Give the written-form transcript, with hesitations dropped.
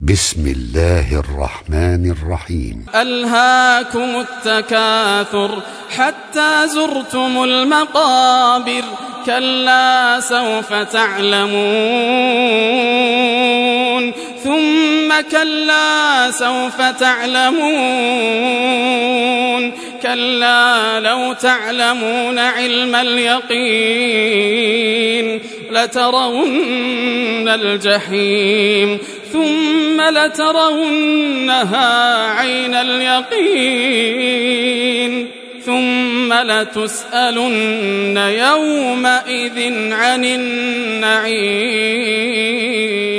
بسم الله الرحمن الرحيم. ألهاكم التكاثر حتى زرتم المقابر كلا سوف تعلمون ثم كلا سوف تعلمون كلا لو تعلمون علم اليقين لترون الجحيم ثم لترونها عين اليقين ثم لتسألن يومئذ عن النعيم.